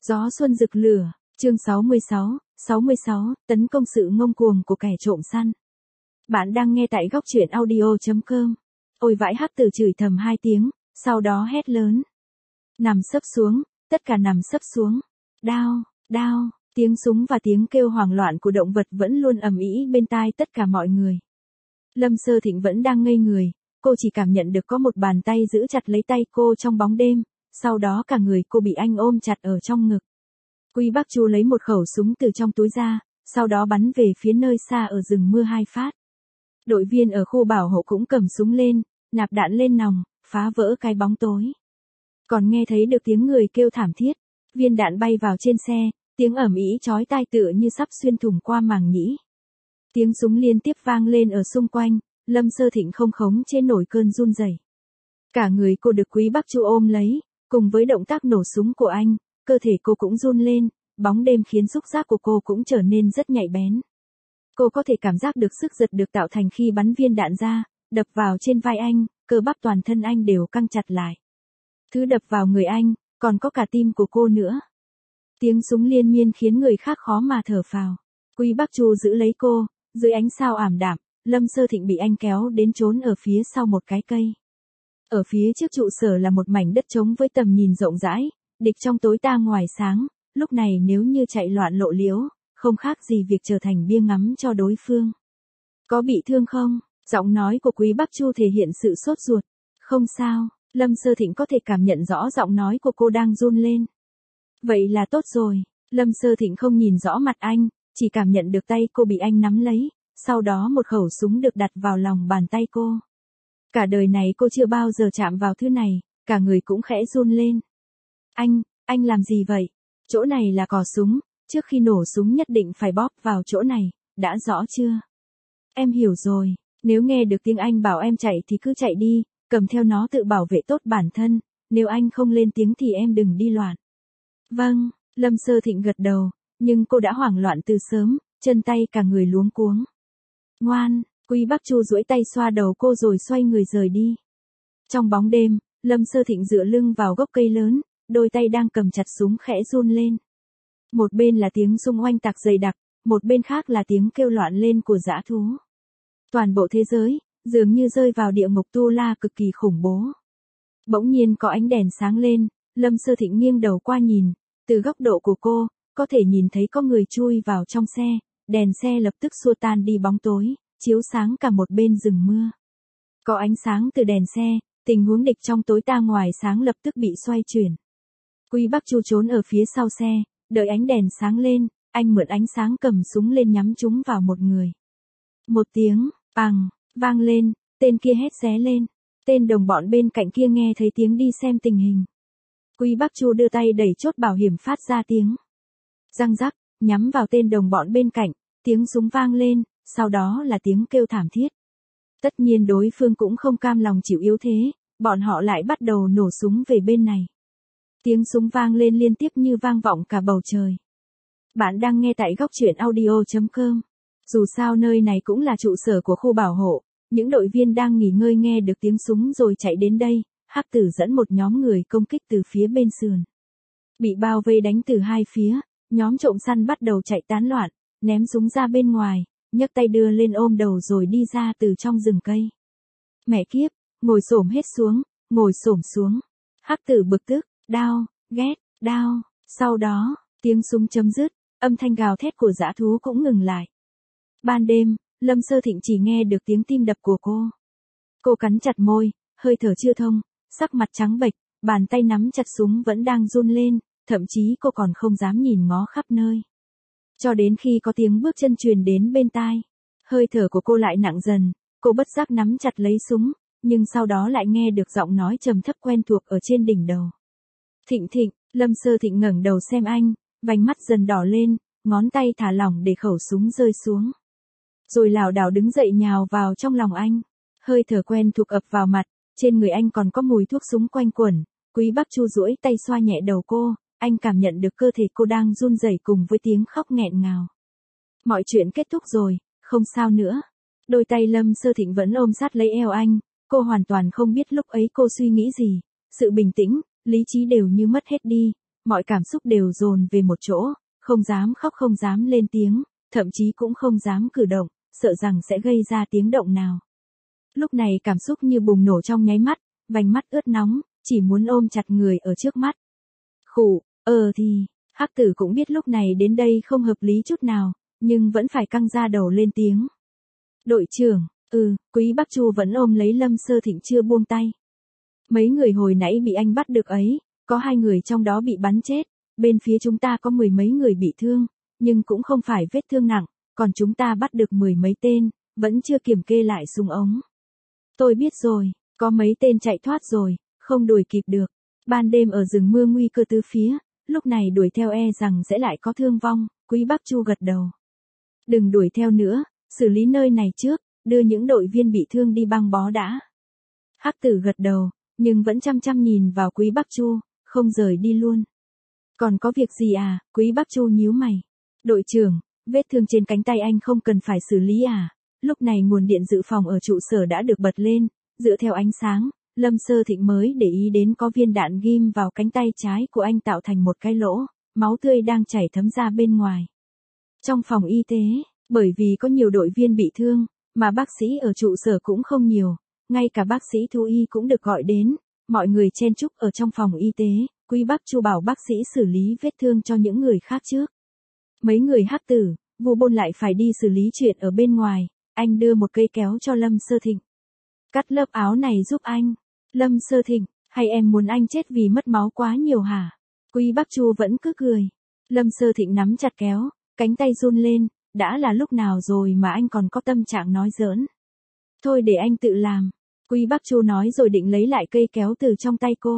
Gió xuân rực lửa, chương 66, tấn công sự ngông cuồng của kẻ trộm săn. Bạn đang nghe tại góc truyện audio.com. Ôi vãi, hắc tử chửi thầm 2 tiếng, sau đó hét lớn. Nằm sấp xuống, tất cả nằm sấp xuống. Đao, đao, tiếng súng và tiếng kêu hoảng loạn của động vật vẫn luôn ầm ĩ bên tai tất cả mọi người. Lâm Sơ Thịnh vẫn đang ngây người, cô chỉ cảm nhận được có một bàn tay giữ chặt lấy tay cô trong bóng đêm, sau đó cả người cô bị anh ôm chặt ở trong ngực. Quý Bắc Chu lấy một khẩu súng từ trong túi ra, sau đó bắn về phía nơi xa ở rừng mưa 2 phát. Đội viên ở khu bảo hộ cũng cầm súng lên, nạp đạn lên nòng, phá vỡ cái bóng tối. Còn nghe thấy được tiếng người kêu thảm thiết, viên đạn bay vào trên xe, tiếng ầm ĩ chói tai tựa như sắp xuyên thủng qua màng nhĩ. Tiếng súng liên tiếp vang lên ở xung quanh, Lâm Sơ Thịnh không khống chế nổi cơn run rẩy. Cả người cô được Quý Bắc Chu ôm lấy, cùng với động tác nổ súng của anh, cơ thể cô cũng run lên, bóng đêm khiến xúc giác của cô cũng trở nên rất nhạy bén. Cô có thể cảm giác được sức giật được tạo thành khi bắn viên đạn ra, đập vào trên vai anh, cơ bắp toàn thân anh đều căng chặt lại. Thứ đập vào người anh, còn có cả tim của cô nữa. Tiếng súng liên miên khiến người khác khó mà thở phào. Quý Bắc Chu giữ lấy cô, dưới ánh sao ảm đạm, Lâm Sơ Thịnh bị anh kéo đến trốn ở phía sau một cái cây. Ở phía trước trụ sở là một mảnh đất trống với tầm nhìn rộng rãi, địch trong tối ta ngoài sáng, lúc này nếu như chạy loạn lộ liễu, không khác gì việc trở thành bia ngắm cho đối phương. Có bị thương không? Giọng nói của Quý Bắc Chu thể hiện sự sốt ruột. Không sao, Lâm Sơ Thịnh có thể cảm nhận rõ giọng nói của cô đang run lên. Vậy là tốt rồi, Lâm Sơ Thịnh không nhìn rõ mặt anh, chỉ cảm nhận được tay cô bị anh nắm lấy, sau đó một khẩu súng được đặt vào lòng bàn tay cô. Cả đời này cô chưa bao giờ chạm vào thứ này, cả người cũng khẽ run lên. Anh làm gì vậy? Chỗ này là cò súng, trước khi nổ súng nhất định phải bóp vào chỗ này, đã rõ chưa? Em hiểu rồi, nếu nghe được tiếng anh bảo em chạy thì cứ chạy đi, cầm theo nó tự bảo vệ tốt bản thân, nếu anh không lên tiếng thì em đừng đi loạn. Vâng, Lâm Sơ Thịnh gật đầu, nhưng cô đã hoảng loạn từ sớm, chân tay cả người luống cuống. Ngoan, Quý Bắc Chu duỗi tay xoa đầu cô rồi xoay người rời đi. Trong bóng đêm, Lâm Sơ Thịnh dựa lưng vào gốc cây lớn, đôi tay đang cầm chặt súng khẽ run lên. Một bên là tiếng súng oanh tạc dày đặc, một bên khác là tiếng kêu loạn lên của dã thú. Toàn bộ thế giới, dường như rơi vào địa ngục tu la cực kỳ khủng bố. Bỗng nhiên có ánh đèn sáng lên, Lâm Sơ Thịnh nghiêng đầu qua nhìn, từ góc độ của cô, có thể nhìn thấy có người chui vào trong xe, đèn xe lập tức xua tan đi bóng tối, chiếu sáng cả một bên rừng mưa. Có ánh sáng từ đèn xe, tình huống địch trong tối ta ngoài sáng lập tức bị xoay chuyển. Quý Bắc Chu trốn ở phía sau xe, đợi ánh đèn sáng lên, anh mượn ánh sáng cầm súng lên nhắm trúng vào một người. Một tiếng, bang, vang lên, tên kia hét ré lên. Tên đồng bọn bên cạnh kia nghe thấy tiếng đi xem tình hình. Quý Bắc Chu đưa tay đẩy chốt bảo hiểm phát ra tiếng răng rắc, nhắm vào tên đồng bọn bên cạnh, tiếng súng vang lên, sau đó là tiếng kêu thảm thiết. Tất nhiên đối phương cũng không cam lòng chịu yếu thế, bọn họ lại bắt đầu nổ súng về bên này. Tiếng súng vang lên liên tiếp như vang vọng cả bầu trời. Bạn đang nghe tại góc truyện audio.com. Dù sao nơi này cũng là trụ sở của khu bảo hộ, những đội viên đang nghỉ ngơi nghe được tiếng súng rồi chạy đến đây, hắc tử dẫn một nhóm người công kích từ phía bên sườn. Bị bao vây đánh từ 2 phía, nhóm trộm săn bắt đầu chạy tán loạn, ném súng ra bên ngoài, nhấc tay đưa lên ôm đầu rồi đi ra từ trong rừng cây. Mẹ kiếp, ngồi xổm xuống. Hắc tử bực tức, đao, ghét, đao, sau đó, tiếng súng chấm dứt, âm thanh gào thét của dã thú cũng ngừng lại. Ban đêm, Lâm Sơ Thịnh chỉ nghe được tiếng tim đập của cô. Cô cắn chặt môi, hơi thở chưa thông, sắc mặt trắng bệch, bàn tay nắm chặt súng vẫn đang run lên, thậm chí cô còn không dám nhìn ngó khắp nơi. Cho đến khi có tiếng bước chân truyền đến bên tai, hơi thở của cô lại nặng dần, cô bất giác nắm chặt lấy súng, nhưng sau đó lại nghe được giọng nói trầm thấp quen thuộc ở trên đỉnh đầu. Thịnh, Lâm Sơ Thịnh ngẩng đầu xem anh, vành mắt dần đỏ lên, ngón tay thả lỏng để khẩu súng rơi xuống. Rồi lảo đảo đứng dậy nhào vào trong lòng anh. Hơi thở quen thuộc ập vào mặt, trên người anh còn có mùi thuốc súng quanh quẩn. Quý Bắc Chu duỗi tay xoa nhẹ đầu cô, anh cảm nhận được cơ thể cô đang run rẩy cùng với tiếng khóc nghẹn ngào. Mọi chuyện kết thúc rồi, không sao nữa. Đôi tay Lâm Sơ Thịnh vẫn ôm sát lấy eo anh, cô hoàn toàn không biết lúc ấy cô suy nghĩ gì. Sự bình tĩnh, lý trí đều như mất hết đi, mọi cảm xúc đều dồn về một chỗ, không dám khóc không dám lên tiếng, thậm chí cũng không dám cử động, sợ rằng sẽ gây ra tiếng động nào. Lúc này cảm xúc như bùng nổ trong nháy mắt, vành mắt ướt nóng, chỉ muốn ôm chặt người ở trước mắt. Khụ, thì, Hắc Tử cũng biết lúc này đến đây không hợp lý chút nào, nhưng vẫn phải căng ra đầu lên tiếng. Đội trưởng, Quý Bắc Chu vẫn ôm lấy Lâm Sơ Thịnh chưa buông tay. Mấy người hồi nãy bị anh bắt được ấy, có 2 người trong đó bị bắn chết, bên phía chúng ta có 10 mấy người bị thương, nhưng cũng không phải vết thương nặng, còn chúng ta bắt được 10 mấy tên, vẫn chưa kiểm kê lại súng ống. Tôi biết rồi, có mấy tên chạy thoát rồi, không đuổi kịp được. Ban đêm ở rừng mưa nguy cơ tứ phía, lúc này đuổi theo e rằng sẽ lại có thương vong, Quý Bắc Chu gật đầu. Đừng đuổi theo nữa, xử lý nơi này trước, đưa những đội viên bị thương đi băng bó đã. Hắc Tử gật đầu, nhưng vẫn chăm chăm nhìn vào Quý Bắc Chu, không rời đi luôn. Còn có việc gì à? Quý Bắc Chu nhíu mày. Đội trưởng, vết thương trên cánh tay anh không cần phải xử lý à? Lúc này nguồn điện dự phòng ở trụ sở đã được bật lên, dựa theo ánh sáng, Lâm Sơ Thịnh mới để ý đến có viên đạn ghim vào cánh tay trái của anh tạo thành một cái lỗ, máu tươi đang chảy thấm ra bên ngoài. Trong phòng y tế, bởi vì có nhiều đội viên bị thương, mà bác sĩ ở trụ sở cũng không nhiều, ngay cả bác sĩ thú y cũng được gọi đến, mọi người chen chúc ở trong phòng y tế, Quý Bắc Chu bảo bác sĩ xử lý vết thương cho những người khác trước. Mấy người Hắc Tử, Vu Bôn lại phải đi xử lý chuyện ở bên ngoài, anh đưa một cây kéo cho Lâm Sơ Thịnh. Cắt lớp áo này giúp anh. Lâm Sơ Thịnh, hay em muốn anh chết vì mất máu quá nhiều hả? Quý Bắc Chu vẫn cứ cười. Lâm Sơ Thịnh nắm chặt kéo, cánh tay run lên, đã là lúc nào rồi mà anh còn có tâm trạng nói giỡn. Thôi để anh tự làm. Quý Bắc Chu nói rồi định lấy lại cây kéo từ trong tay cô.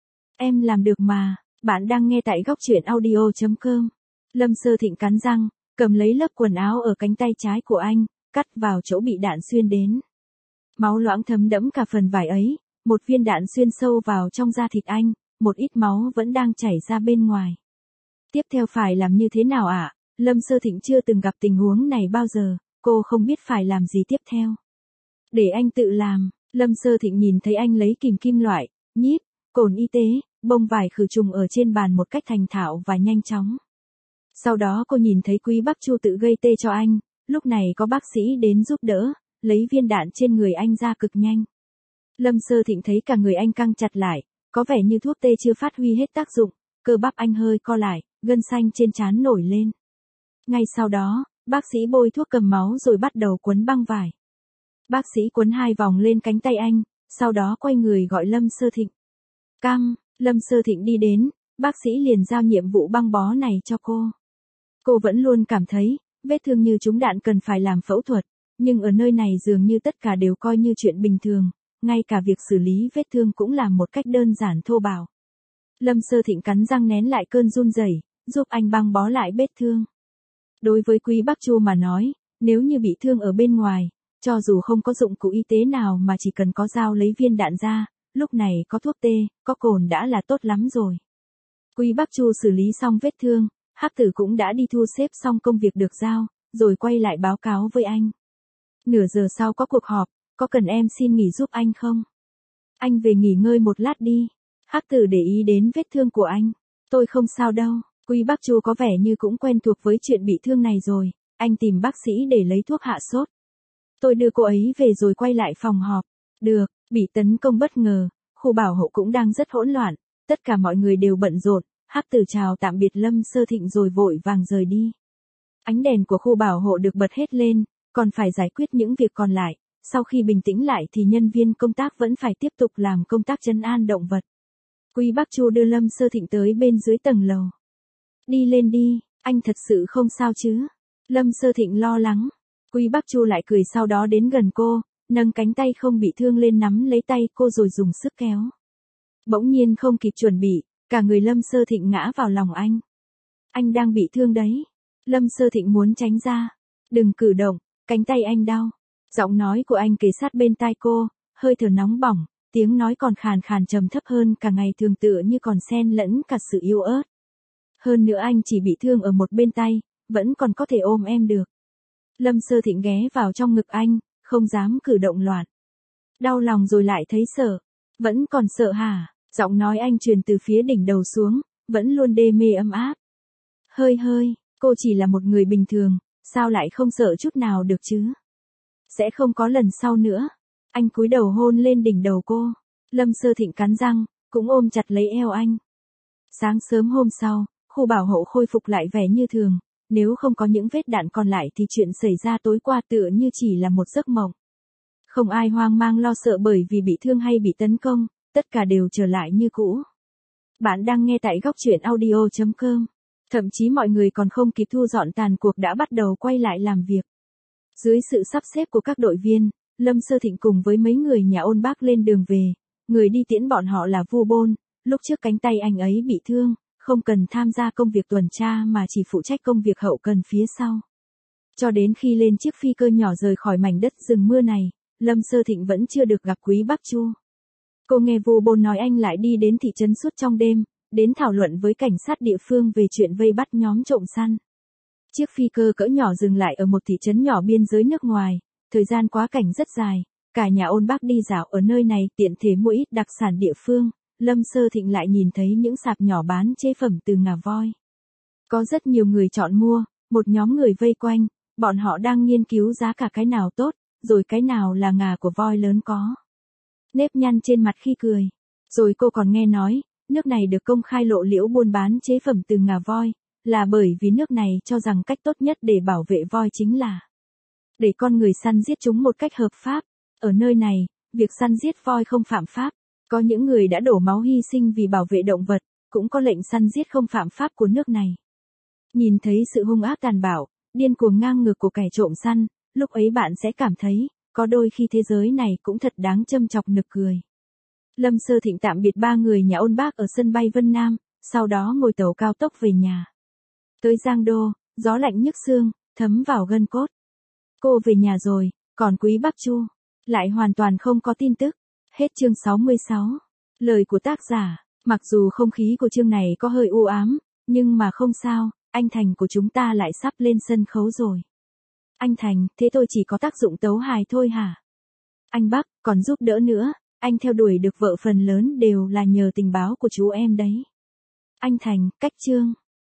Em làm được mà, bạn đang nghe tại góc truyện audio.com. Lâm Sơ Thịnh cắn răng, cầm lấy lớp quần áo ở cánh tay trái của anh, cắt vào chỗ bị đạn xuyên đến. Máu loãng thấm đẫm cả phần vải ấy, một viên đạn xuyên sâu vào trong da thịt anh, một ít máu vẫn đang chảy ra bên ngoài. Tiếp theo phải làm như thế nào ạ? Lâm Sơ Thịnh chưa từng gặp tình huống này bao giờ, cô không biết phải làm gì tiếp theo. Để anh tự làm, Lâm Sơ Thịnh nhìn thấy anh lấy kìm kim loại, nhíp, cồn y tế, bông vải khử trùng ở trên bàn một cách thành thạo và nhanh chóng. Sau đó cô nhìn thấy Quý Bắc Chu tự gây tê cho anh, lúc này có bác sĩ đến giúp đỡ, lấy viên đạn trên người anh ra cực nhanh. Lâm Sơ Thịnh thấy cả người anh căng chặt lại, có vẻ như thuốc tê chưa phát huy hết tác dụng, cơ bắp anh hơi co lại, gân xanh trên trán nổi lên. Ngay sau đó, bác sĩ bôi thuốc cầm máu rồi bắt đầu quấn băng vải. Bác sĩ quấn 2 vòng lên cánh tay anh, sau đó quay người gọi Lâm Sơ Thịnh. Lâm Sơ Thịnh đi đến, bác sĩ liền giao nhiệm vụ băng bó này cho cô. Cô vẫn luôn cảm thấy, vết thương như trúng đạn cần phải làm phẫu thuật, nhưng ở nơi này dường như tất cả đều coi như chuyện bình thường, ngay cả việc xử lý vết thương cũng làm một cách đơn giản thô bạo. Lâm Sơ Thịnh cắn răng nén lại cơn run rẩy, giúp anh băng bó lại vết thương. Đối với Quý Bắc Chu mà nói, nếu như bị thương ở bên ngoài, cho dù không có dụng cụ y tế nào mà chỉ cần có dao lấy viên đạn ra, lúc này có thuốc tê, có cồn đã là tốt lắm rồi. Quý Bắc Chu xử lý xong vết thương, Hắc Tử cũng đã đi thu xếp xong công việc được giao, rồi quay lại báo cáo với anh. Nửa giờ sau có cuộc họp, có cần em xin nghỉ giúp anh không? Anh về nghỉ ngơi một lát đi. Hắc Tử để ý đến vết thương của anh. Tôi không sao đâu. Quý Bắc Chu có vẻ như cũng quen thuộc với chuyện bị thương này rồi, anh tìm bác sĩ để lấy thuốc hạ sốt. Tôi đưa cô ấy về rồi quay lại phòng họp. Được, bị tấn công bất ngờ, khu bảo hộ cũng đang rất hỗn loạn, tất cả mọi người đều bận rộn. Hắc Tử chào tạm biệt Lâm Sơ Thịnh rồi vội vàng rời đi. Ánh đèn của khu bảo hộ được bật hết lên, còn phải giải quyết những việc còn lại. Sau khi bình tĩnh lại thì nhân viên công tác vẫn phải tiếp tục làm công tác trấn an động vật. Quý Bắc Chu đưa Lâm Sơ Thịnh tới bên dưới tầng lầu. Đi lên đi, anh thật sự không sao chứ? Lâm Sơ Thịnh lo lắng. Quý Bắc Chu lại cười sau đó đến gần cô, nâng cánh tay không bị thương lên nắm lấy tay cô rồi dùng sức kéo. Bỗng nhiên không kịp chuẩn bị, cả người Lâm Sơ Thịnh ngã vào lòng anh. Anh đang bị thương đấy. Lâm Sơ Thịnh muốn tránh ra. Đừng cử động, cánh tay anh đau. Giọng nói của anh kề sát bên tai cô, hơi thở nóng bỏng, tiếng nói còn khàn khàn trầm thấp hơn cả ngày thường tựa như còn xen lẫn cả sự yếu ớt. Hơn nữa anh chỉ bị thương ở một bên tay, vẫn còn có thể ôm em được. Lâm Sơ Thịnh ghé vào trong ngực anh, không dám cử động loạn. Đau lòng rồi lại thấy sợ. Vẫn còn sợ hả? Giọng nói anh truyền từ phía đỉnh đầu xuống, vẫn luôn đê mê ấm áp. Hơi hơi, cô chỉ là một người bình thường, sao lại không sợ chút nào được chứ? Sẽ không có lần sau nữa. Anh cúi đầu hôn lên đỉnh đầu cô. Lâm Sơ Thịnh cắn răng, cũng ôm chặt lấy eo anh. Sáng sớm hôm sau, khu bảo hộ khôi phục lại vẻ như thường, nếu không có những vết đạn còn lại thì chuyện xảy ra tối qua tựa như chỉ là một giấc mộng. Không ai hoang mang lo sợ bởi vì bị thương hay bị tấn công, tất cả đều trở lại như cũ. Bạn đang nghe tại góc truyện audio.com. Thậm chí mọi người còn không kịp thu dọn tàn cuộc đã bắt đầu quay lại làm việc. Dưới sự sắp xếp của các đội viên, Lâm Sơ Thịnh cùng với mấy người nhà Ôn Bác lên đường về. Người đi tiễn bọn họ là Vu Bôn, lúc trước cánh tay anh ấy bị thương, không cần tham gia công việc tuần tra mà chỉ phụ trách công việc hậu cần phía sau. Cho đến khi lên chiếc phi cơ nhỏ rời khỏi mảnh đất rừng mưa này, Lâm Sơ Thịnh vẫn chưa được gặp Quý Bắc Chu. Cô nghe Vu Bôn nói anh lại đi đến thị trấn suốt trong đêm, đến thảo luận với cảnh sát địa phương về chuyện vây bắt nhóm trộm săn. Chiếc phi cơ cỡ nhỏ dừng lại ở một thị trấn nhỏ biên giới nước ngoài, thời gian quá cảnh rất dài, cả nhà Ôn Bác đi dạo ở nơi này tiện thể mua ít đặc sản địa phương, Lâm Sơ Thịnh lại nhìn thấy những sạp nhỏ bán chế phẩm từ ngà voi. Có rất nhiều người chọn mua, một nhóm người vây quanh, bọn họ đang nghiên cứu giá cả cái nào tốt, rồi cái nào là ngà của voi lớn có. Nếp nhăn trên mặt khi cười. Rồi cô còn nghe nói, nước này được công khai lộ liễu buôn bán chế phẩm từ ngà voi, là bởi vì nước này cho rằng cách tốt nhất để bảo vệ voi chính là để con người săn giết chúng một cách hợp pháp. Ở nơi này, việc săn giết voi không phạm pháp. Có những người đã đổ máu hy sinh vì bảo vệ động vật, cũng có lệnh săn giết không phạm pháp của nước này. Nhìn thấy sự hung ác tàn bạo, điên cuồng ngang ngược của kẻ trộm săn, lúc ấy bạn sẽ cảm thấy, có đôi khi thế giới này cũng thật đáng châm chọc nực cười. Lâm Sơ Thịnh tạm biệt ba người nhà Ôn Bác ở sân bay Vân Nam, sau đó ngồi tàu cao tốc về nhà. Tới Giang Đô, gió lạnh nhức xương, thấm vào gân cốt. Cô về nhà rồi, còn Quý Bắc Chu lại hoàn toàn không có tin tức. Hết chương 66. Lời của tác giả, mặc dù không khí của chương này có hơi u ám, nhưng mà không sao, anh Thành của chúng ta lại sắp lên sân khấu rồi. Anh Thành, thế tôi chỉ có tác dụng tấu hài thôi hả? Anh Bắc, còn giúp đỡ nữa, anh theo đuổi được vợ phần lớn đều là nhờ tình báo của chú em đấy. Anh Thành, cách chương.